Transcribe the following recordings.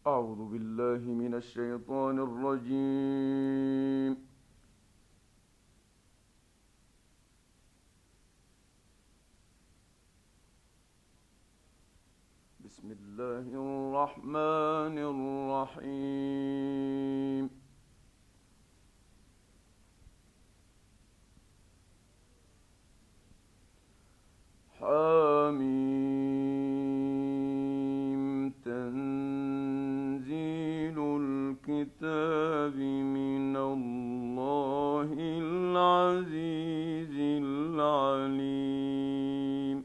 أعوذ بالله من الشيطان الرجيم. بسم الله الرحمن الرحيم. حميم تنزيل الكتاب من الله العزيز العليم.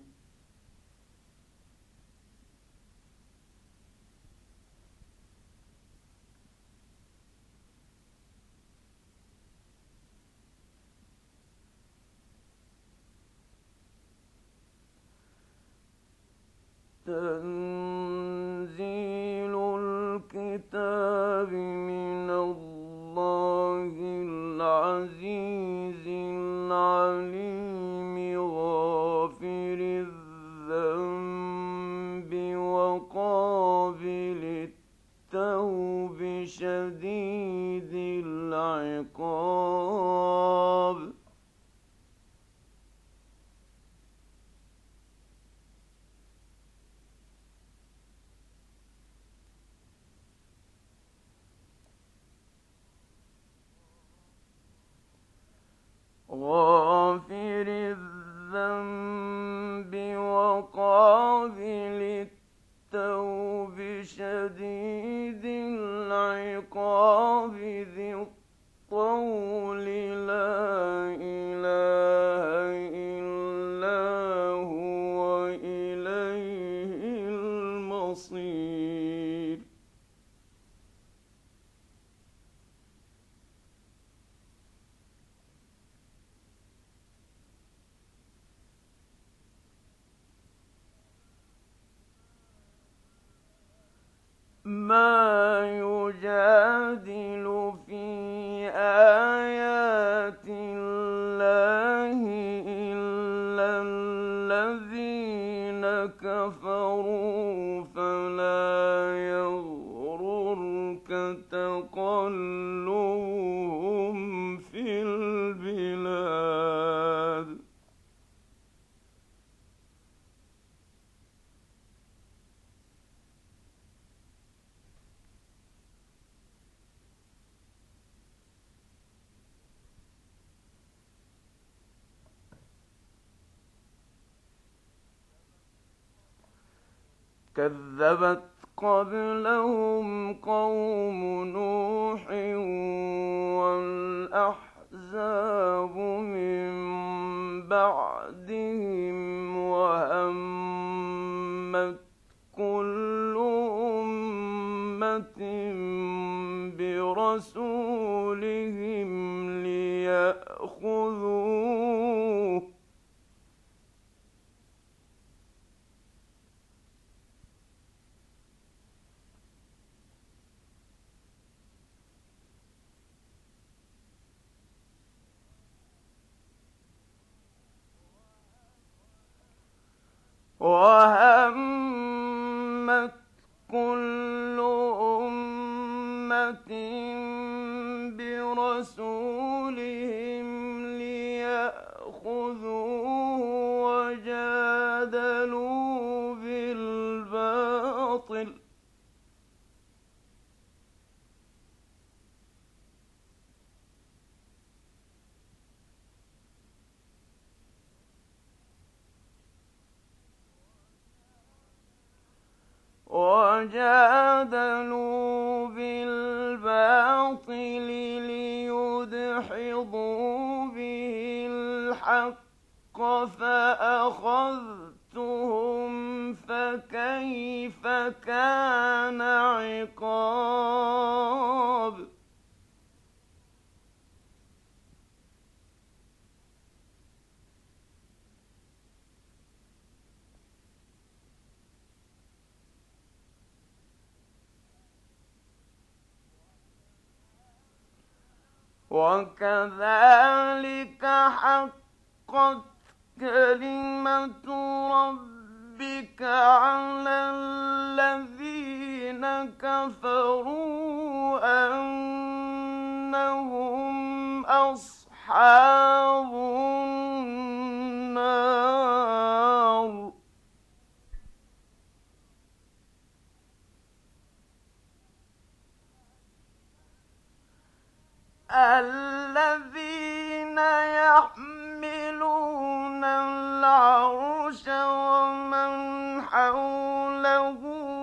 تنزيل الكتاب من الله العزيز العليم غافر الذنب وقابل التوب شديد العقاب. غافر الذنب وقابل التوب شديد العقاب ذي الطول لا إله إلا هو إليه المصير. ما يجادل في آيات الله إلا الذين كفروا فلا يغررك تقلبهم في البلاد. كذبت قبلهم قوم نوح والأحزاب من بعدهم وهمت كل أمة برسولهم ليأخذوه وهمت كل أمة برسولهم ليأخذوه وجادلوا بالباطل ليدحضوا به الحق فأخذتهم فكيف كان عقاب. وكذلك حقت كلمة ربك على الذين كفروا كفروا أنهم أصحاب النار. الذين يحملون العرش ومن حوله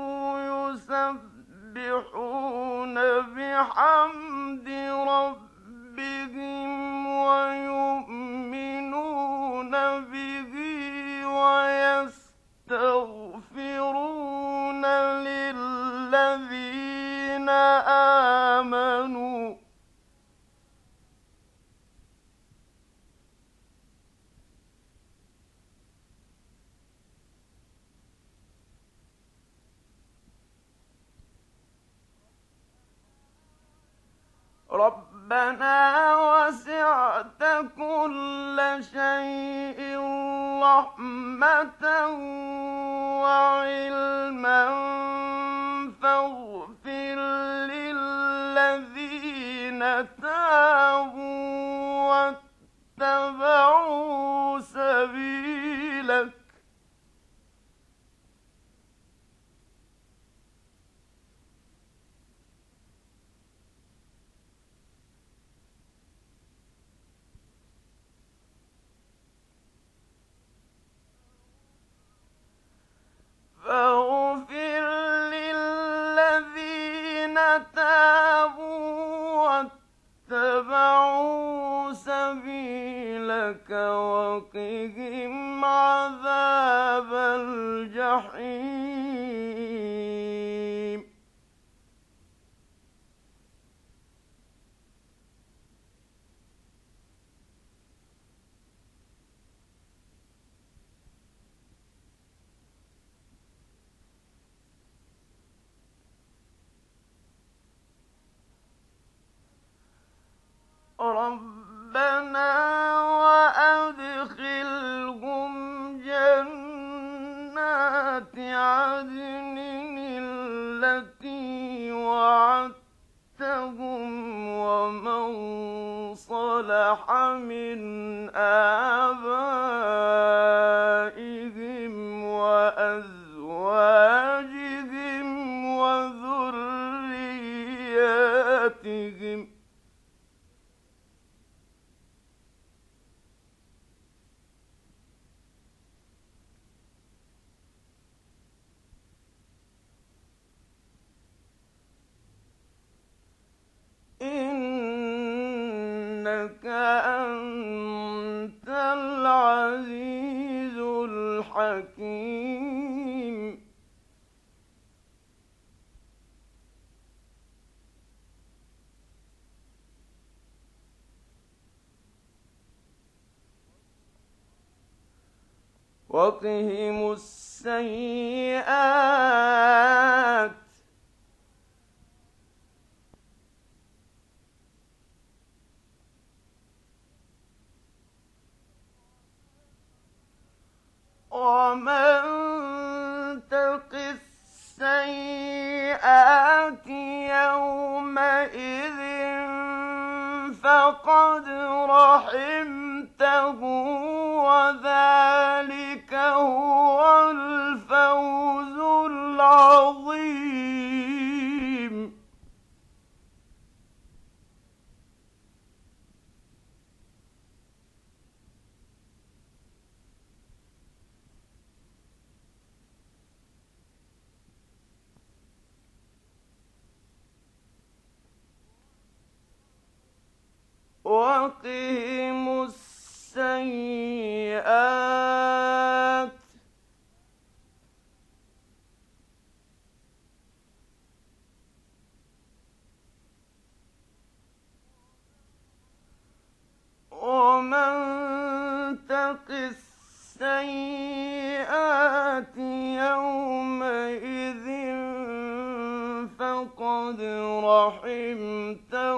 يسبحون بحمد ربهم ويؤمنون به ويستغفرون للذين آمنوا. ربنا وسعت كل شيء رحمة وعلما فاغفر للذين تابوا واتبعوا سبيلك. فاغفر للذين تابوا واتبعوا سبيلك وقهم عذاب الجحيم. ربنا وأدخلهم جنات عدن التي وعدتهم ومن صلح من آبائهم وأزواجهم وذرياتهم إنك أنت العزيز الحكيم. وقهم السيئات ومن تق السيئات يومئذ فقد رحمته وذلك هو الفوز العظيم. وقهم السيئات ومن تق السيئات يومئذ فقد رحمته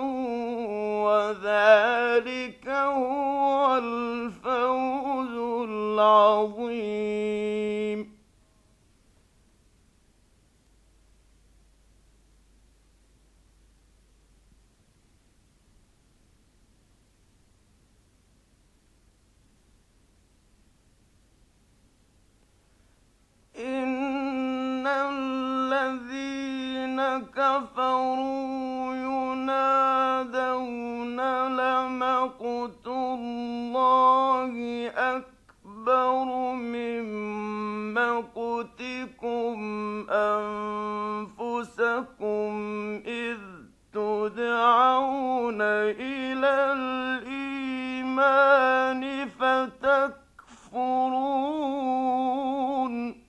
وذلك هو الفوز العظيم. كفروا ينادون لمقت الله أكبر من مقتكم أنفسكم إذ تدعون إلى الإيمان فتكفرون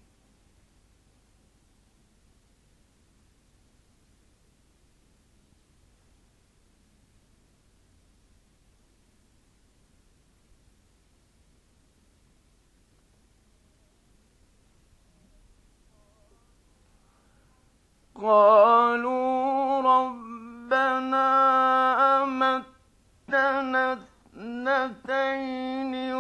قالوا ربنا أمتنا اثنتين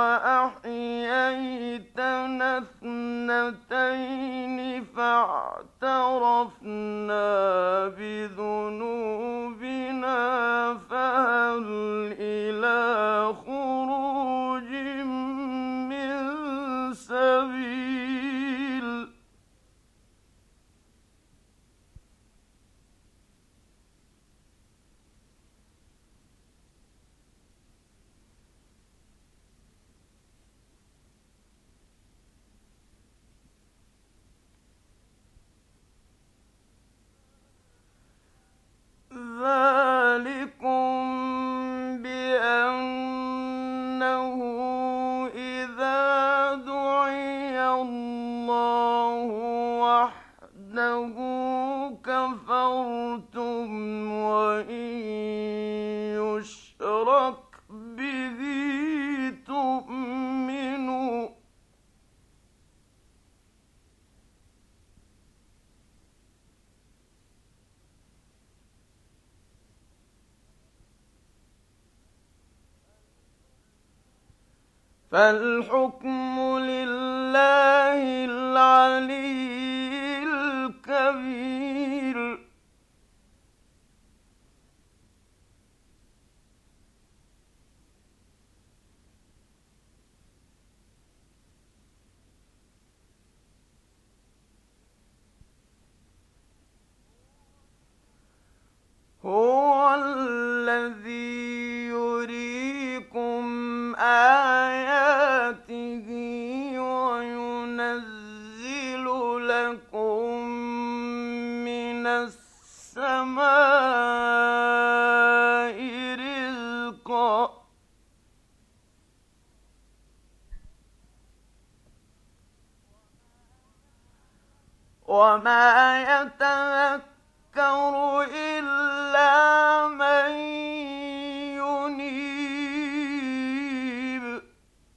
وأحييتنا اثنتين فاعترفنا بذنوبنا فهل إلى خروج من سبيل ذلكم بأنه إذا دعي الله وحده كفرتم وإن يشرك به تؤمنوا فالحكم لله العلي الكبير هو الذي يريكم آياته وينزل لكم من السماء رزقا وما يتذكر إلا من ينيب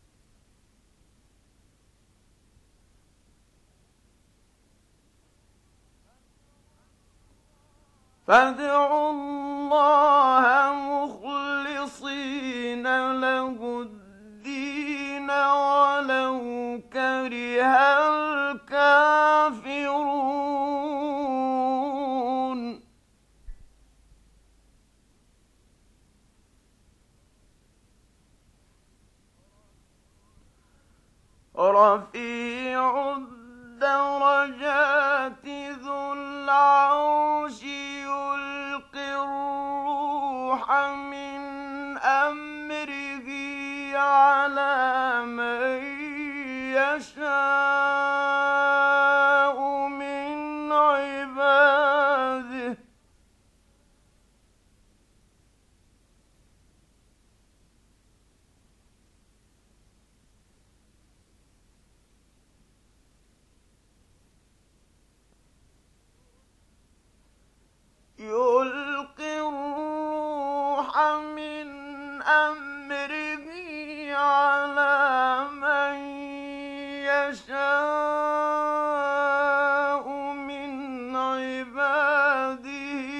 فادعوا الله مخلصين له الدين ولو كره الكافرون رفيع الدرجات ذو العرش يلقي الروح من أمره على من يشاء من عباده يلقي الروح من أمره على من يشاء من عباده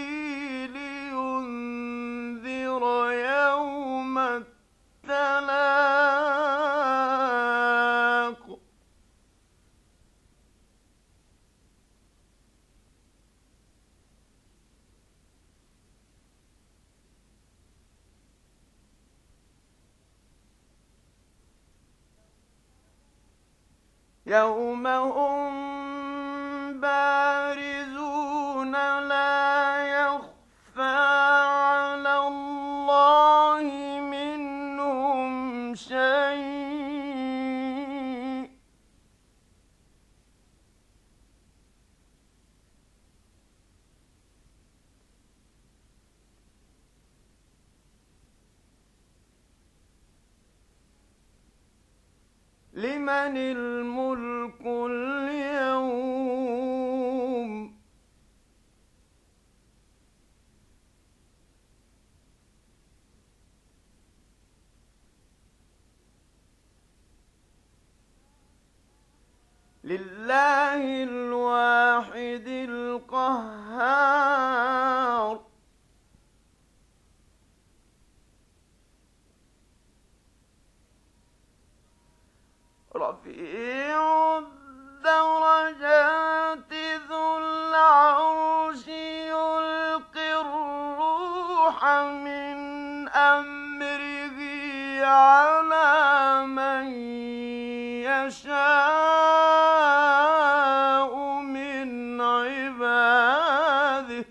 لينذر يوم التلاق يوم هم بارزون لمن الملك اليوم لله الواحد القهار رفيع الدرجات ذو العرش يلقي الروح من أمره على من يشاء من عباده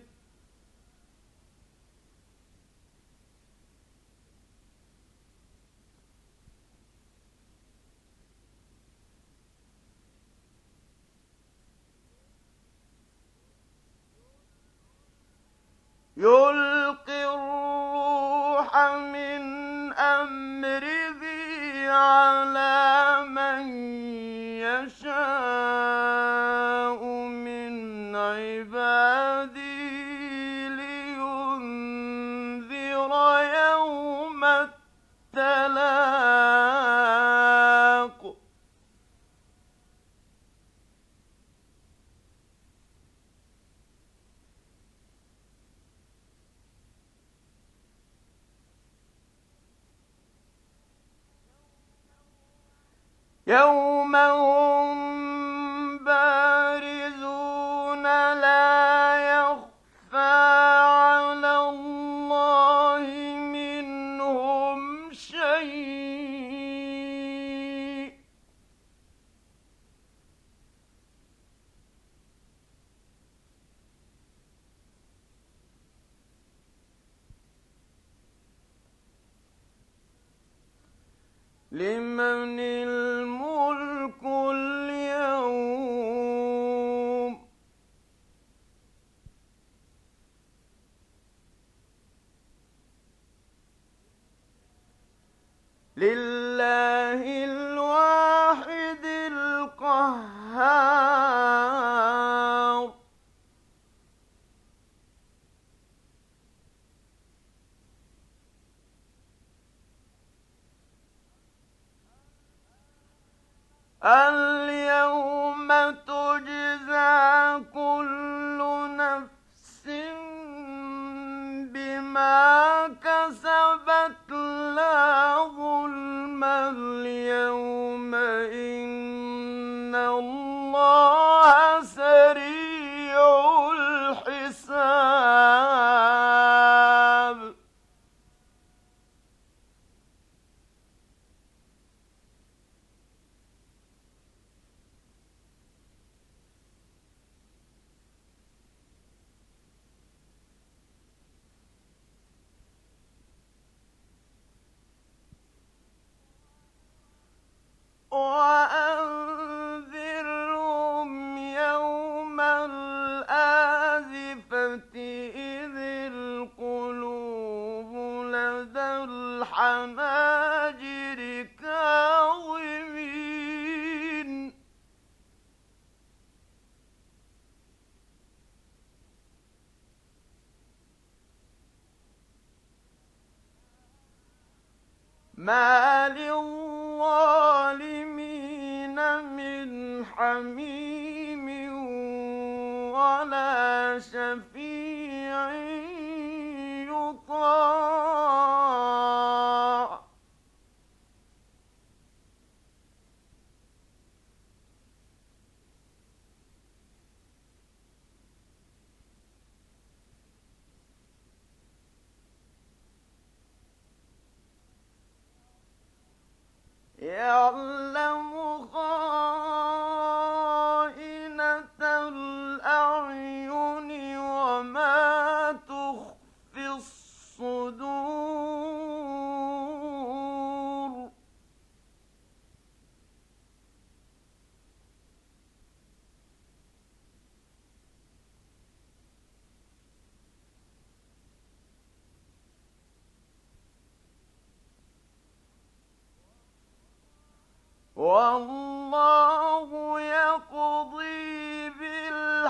يلقي الروح من أمره على من يشاء من عباده لينذر يوم التلاق يوم هم بارزون لا يخفى على الله منهم شيء لمن الملك اليوم لله الواحد القهار اليوم تجزى كل نفس بما كسبت لا ظلم اليوم إن الله سريع الحساب وأنذرهم يوم الآزفة إذ القلوب لدى الحناجر كاظمين ما للظالمين من حميم ولا شفيع يطاع يعلم خائنة الأعين وما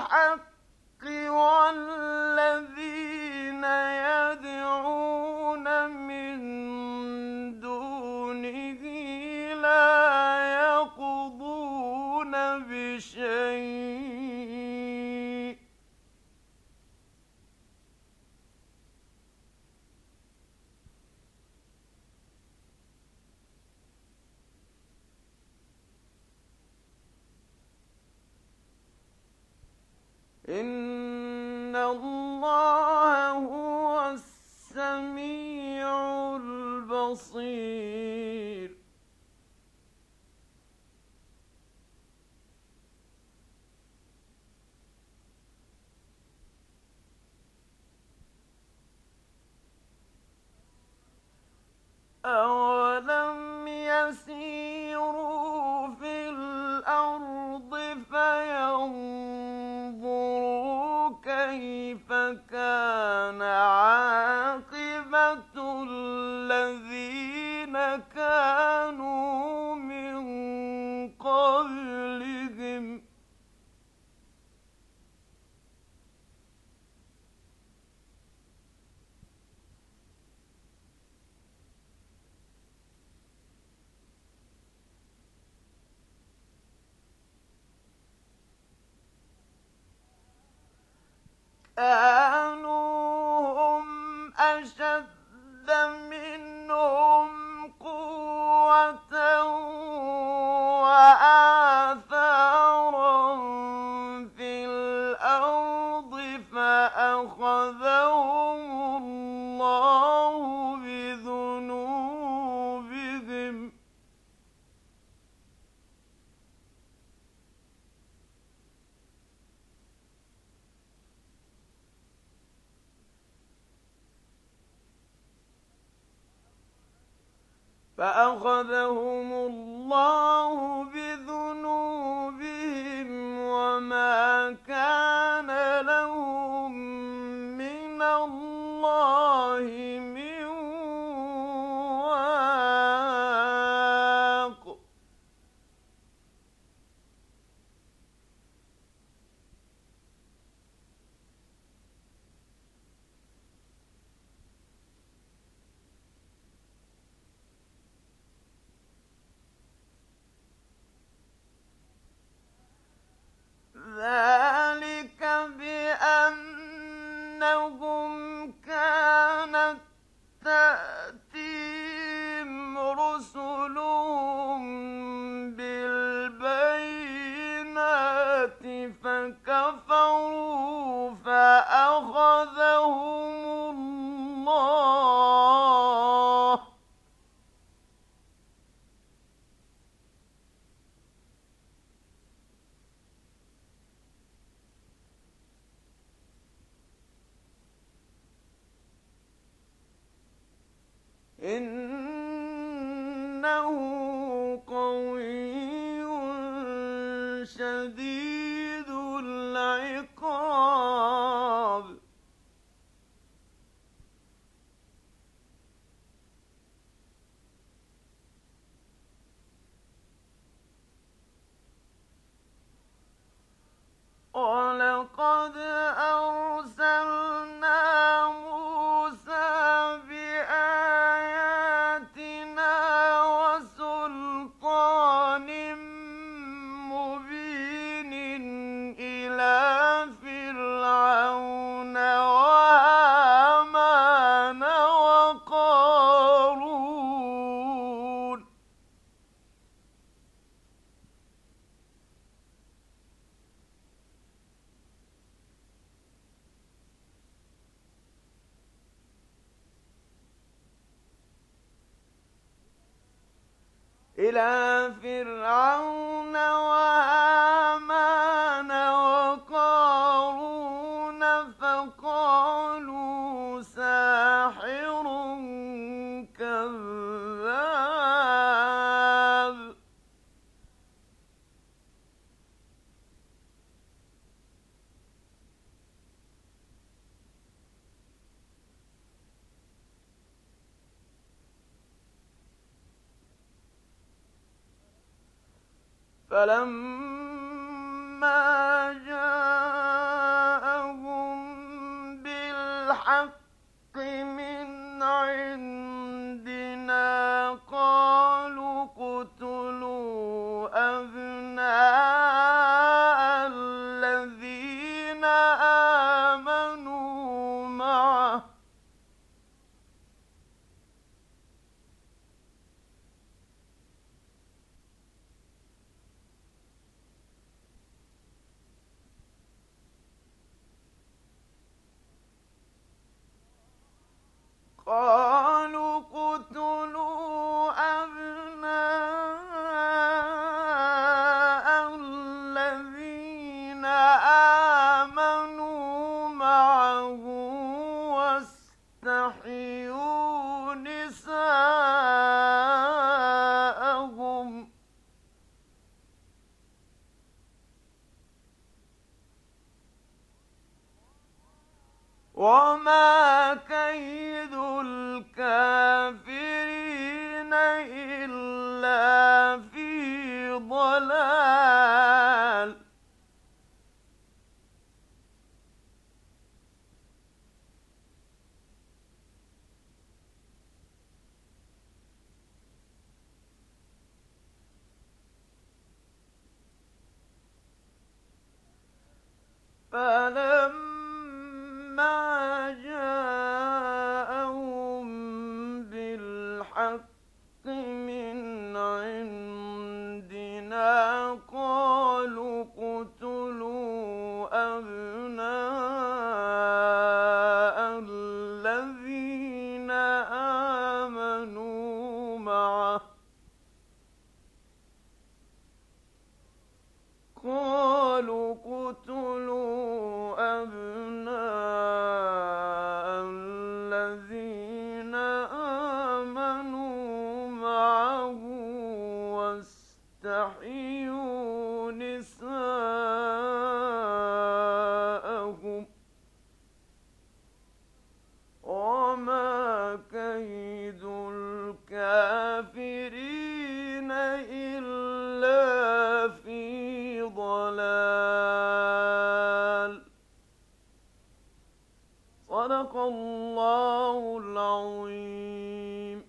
الْحَقِّ وَالَّذِينَ يَدْعُونَ مِن دُونِهِ لَا يَقْضُونَ بِشَيْءٍ ۗ إِنَّ اللَّهَ هُوَ السَّمِيعُ الْبَصِيرُ. أَوَلَمْ يَسِيرُوا فِي الْأَرْضِ فَيَنظُرُوا كَيْفَ كَانَ عَاقِبَةُ الَّذِينَ كَانُوا مِن قَبْلِهِمْ ۚ كانوا هم أشد منهم قوة وآثارا في الأرض فأخذهم الله بذنوبهم ۗ وما كان لهم من الله من واق. ذلك بأنهم كانت تأتيهم رسلهم بالبينات فكفروا فأخذهم الله، إنه قوي شديد العقاب. وَلَقَدْ أَرْسَلْنَا مُوسَىٰ بِآيَاتِنَا وَسُلْطَانٍ مُّبِينٍ إِلَىٰ فِرْعَوْنَ وَهَامَانَ وَقَارُونَ فَقَالُوا سَاحِرٌ كَذَّابٌ. فَلَمَّا جَاءَ بالحق من عندنا قالوا اقتلوا أبناء الذين آمنوا معه قالوا اقتلوا أبناء الذين آمنوا معه واستحيوا نساءهم وما كيد الكافرين إلا في ضلال فلما جاءهم بالحق من عندنا قالوا اقتلوا أبناء الذين آمنوا معه قالوا اقتلوا أبناء الذين آمنوا معه واستحيوا نساءهم وما كيد الكافرين إلا في ضلال صدق الله العظيم.